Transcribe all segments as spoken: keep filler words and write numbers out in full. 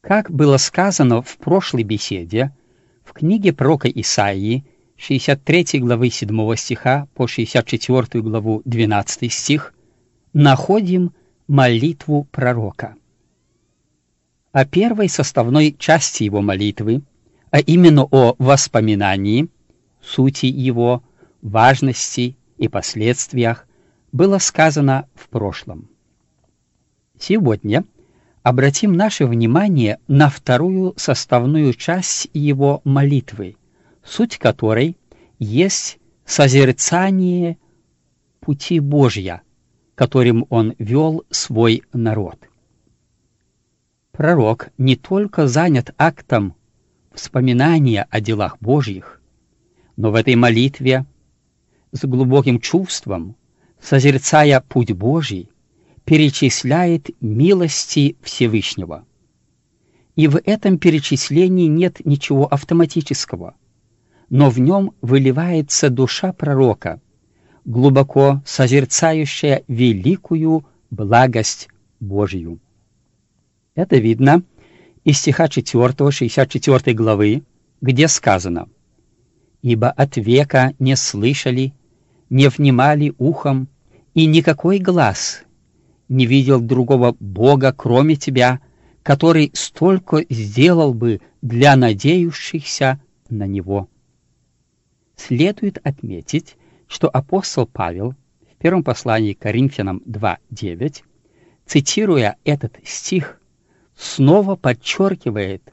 Как было сказано в прошлой беседе, в книге пророка Исаии, шестьдесят третьей главы седьмого стиха по шестьдесят четвёртую главу двенадцатый стих, находим молитву пророка. О первой составной части его молитвы, а именно о воспоминании, сути его, важности и последствиях, было сказано в прошлом. Сегодня обратим наше внимание на вторую составную часть его молитвы, суть которой есть созерцание пути Божья, которым он вел свой народ. Пророк не только занят актом вспоминания о делах Божьих, но в этой молитве с глубоким чувством, созерцая путь Божий, перечисляет милости Всевышнего. И в этом перечислении нет ничего автоматического, но в нем выливается душа пророка, глубоко созерцающая великую благость Божью. Это видно из стиха четвёртого шестьдесят четвёртой главы, где сказано: «Ибо от века не слышали, не внимали ухом, и никакой глаз не видел другого Бога, кроме Тебя, который столько сделал бы для надеющихся на Него». Следует отметить, что апостол Павел в первом послании к Коринфянам два девять, цитируя этот стих, снова подчеркивает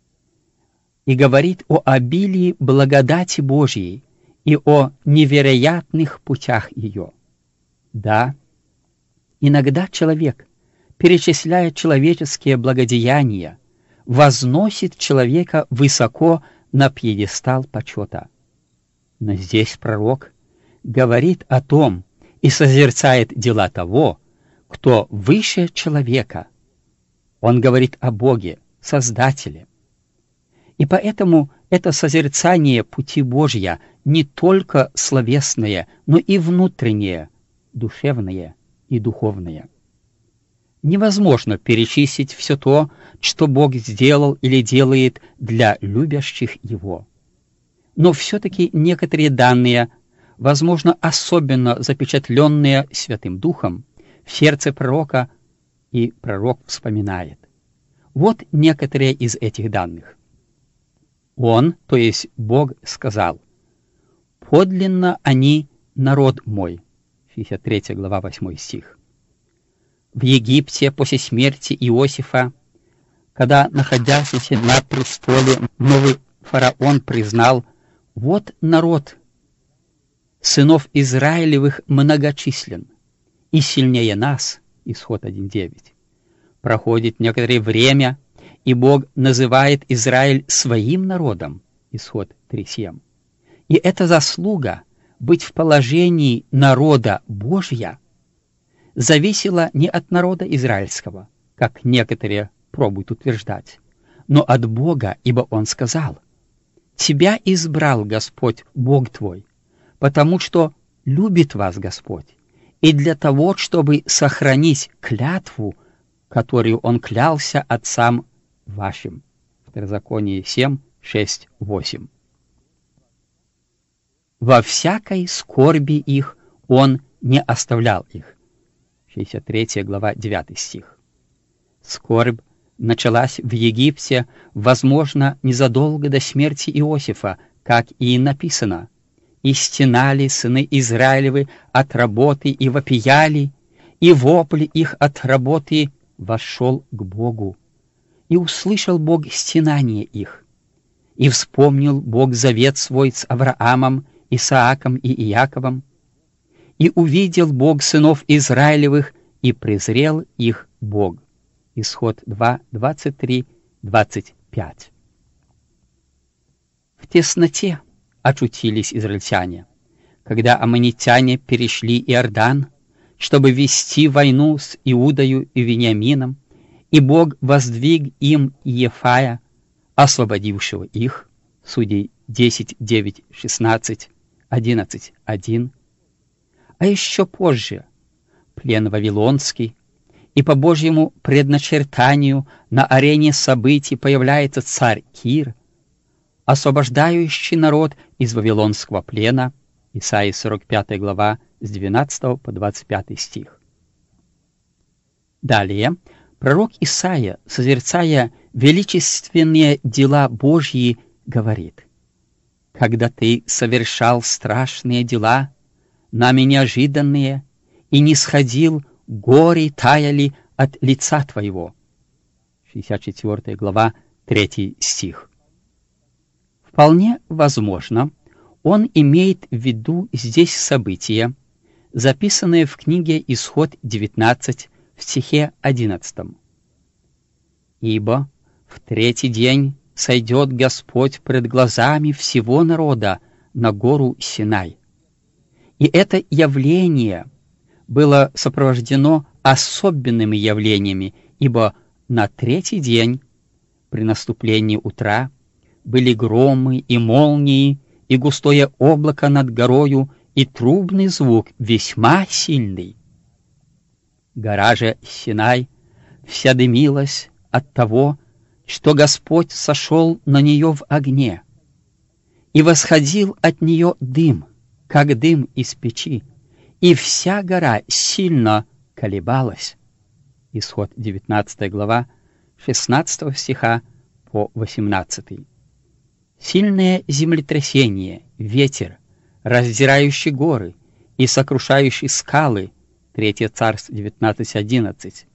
и говорит о обилии благодати Божьей и о невероятных путях ее. Да, иногда человек, перечисляя человеческие благодеяния, возносит человека высоко на пьедестал почета. Но здесь пророк говорит о том и созерцает дела того, кто выше человека. Он говорит о Боге, Создателе. И поэтому это созерцание пути Божья не только словесное, но и внутреннее, душевное и духовное. Невозможно перечислить все то, что Бог сделал или делает для любящих Его. Но все-таки некоторые данные, возможно, особенно запечатленные Святым Духом, в сердце пророка, и пророк вспоминает. Вот некоторые из этих данных. Он, то есть Бог, сказал: «Подлинно они народ мой». шестьдесят третья глава, восьмой стих. В Египте после смерти Иосифа, когда находящийся на престоле новый фараон признал: «Вот народ сынов Израилевых многочислен и сильнее нас», Исход один девять. Проходит некоторое время, и Бог называет Израиль своим народом, Исход три семь. И эта заслуга быть в положении народа Божья зависела не от народа израильского, как некоторые пробуют утверждать, но от Бога, ибо Он сказал: «Тебя избрал Господь, Бог твой, потому что любит вас Господь, и для того, чтобы сохранить клятву, которую Он клялся отцам вашим». Второзаконие семь, шесть, восемь. «Во всякой скорби их Он не оставлял их». шестьдесят третья глава, девятый стих. Скорбь началась в Египте, возможно, незадолго до смерти Иосифа, как и написано: «И стенали сыны Израилевы от работы и вопияли, и вопль их от работы вошел к Богу. И услышал Бог стенание их. И вспомнил Бог завет свой с Авраамом, Исааком и Иаковом. И увидел Бог сынов Израилевых, и презрел их Бог». Исход два, двадцать три, двадцать пять. В тесноте очутились израильтяне, когда аммонитяне перешли Иордан, чтобы вести войну с Иудою и Вениамином, и Бог воздвиг им Иефая, освободившего их, Судей десять, девять, шестнадцать, одиннадцать, один. А еще позже плен Вавилонский и по Божьему предначертанию на арене событий появляется царь Кир, освобождающий народ из вавилонского плена, Исаии сорок пятая глава, с двенадцатого по двадцать пятый стих. Далее пророк Исаия, созерцая величественные дела Божьи, говорит: «Когда ты совершал страшные дела, нами неожиданные, и не сходил, горе таяли от лица твоего». шестьдесят четвёртая глава, третий стих. Вполне возможно, он имеет в виду здесь события, записанные в книге Исход девятнадцать в стихе одиннадцатом. «Ибо в третий день сойдет Господь пред глазами всего народа на гору Синай». И это явление было сопровождено особенными явлениями, ибо на третий день, при наступлении утра, были громы и молнии, и густое облако над горою, и трубный звук весьма сильный. Гора же Синай вся дымилась от того, что Господь сошел на нее в огне, и восходил от нее дым, как дым из печи, и вся гора сильно колебалась. Исход девятнадцатая глава, шестнадцатого стиха по восемнадцатый. Сильное землетрясение, ветер, раздирающий горы и сокрушающий скалы, Третье царство девятнадцать одиннадцать.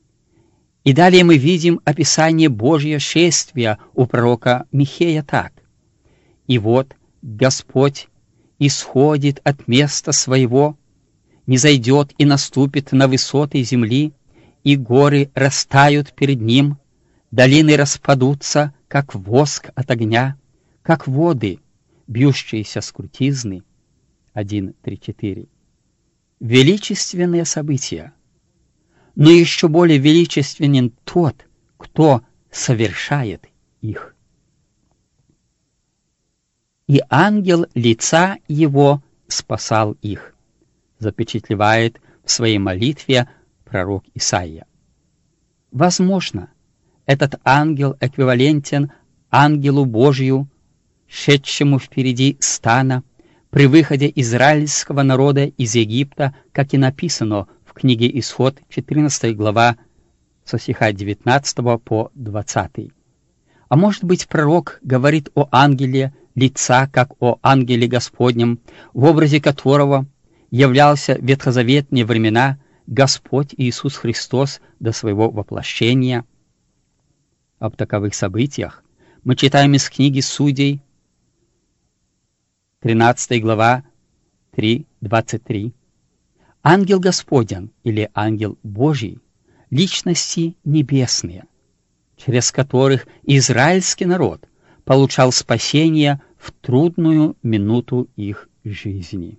И далее мы видим описание Божьего шествия у пророка Михея так: «И вот Господь исходит от места своего, не зайдет и наступит на высоты земли, и горы растают перед ним, долины распадутся, как воск от огня, как воды, бьющиеся с крутизны». один, три, четыре. Величественные события, но еще более величественен тот, кто совершает их. «И ангел лица его спасал их», запечатлевает в своей молитве пророк Исаия. Возможно, этот ангел эквивалентен ангелу Божию, шедшему впереди стана при выходе израильского народа из Египта, как и написано в книге Исход, четырнадцатая глава, со стиха девятнадцатого по двадцатый. А может быть, пророк говорит о ангеле лица, как о ангеле Господнем, в образе которого являлся в ветхозаветные времена Господь Иисус Христос до своего воплощения. Об таковых событиях мы читаем из книги Судей, тринадцатая глава, три, двадцать три. Ангел Господень или ангел Божий — личности небесные, через которых израильский народ получал спасение в трудную минуту их жизни.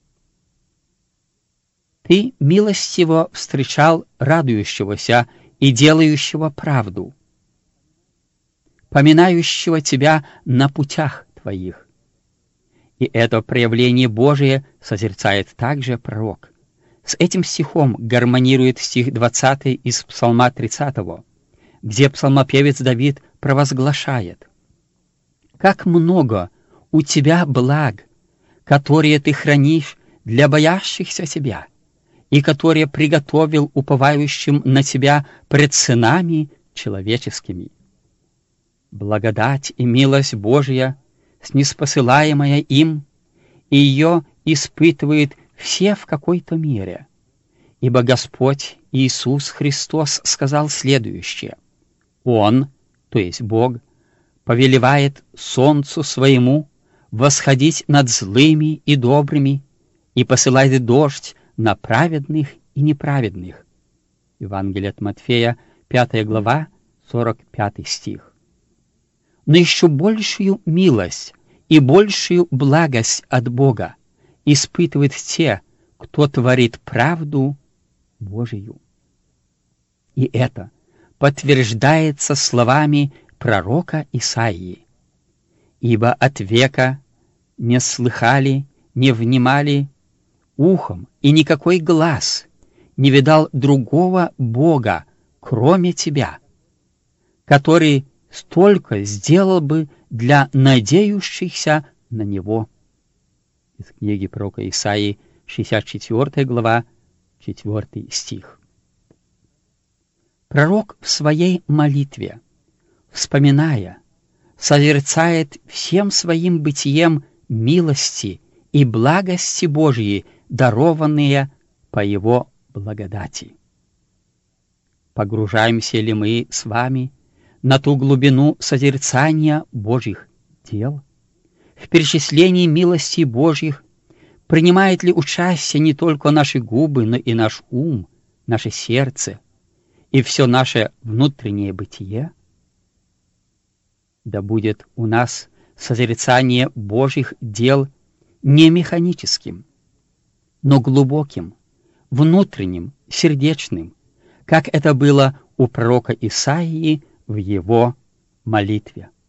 «Ты милостиво встречал радующегося и делающего правду, поминающего тебя на путях твоих». И это проявление Божие созерцает также пророк. С этим стихом гармонирует стих двадцатый из Псалма тридцатого, где псалмопевец Давид провозглашает: «Как много у тебя благ, которые ты хранишь для боящихся тебя, и которые приготовил уповающим на тебя пред сынами человеческими». Благодать и милость Божья, снеспосылаемая им, и ее испытывают все в какой-то мере. Ибо Господь Иисус Христос сказал следующее: «Он, то есть Бог, повелевает солнцу своему восходить над злыми и добрыми, и посылает дождь на праведных и неправедных». Евангелие от Матфея, пятая глава, сорок пятый стих. Но еще большую милость и большую благость от Бога испытывают те, кто творит правду Божию. И это подтверждается словами пророка Исаии: «Ибо от века не слыхали, не внимали ухом, и никакой глаз не видал другого Бога, кроме тебя, который столько сделал бы для надеющихся на Него». Из книги пророка Исаии, шестьдесят четвёртая глава, четвёртый стих. Пророк в своей молитве, вспоминая, созерцает всем своим бытием милости и благости Божьи, дарованные по Его благодати. Погружаемся ли мы с вами на ту глубину созерцания Божьих дел, в перечислении милостей Божьих? Принимает ли участие не только наши губы, но и наш ум, наше сердце и все наше внутреннее бытие? Да будет у нас созерцание Божьих дел не механическим, но глубоким, внутренним, сердечным, как это было у пророка Исаии в его молитве.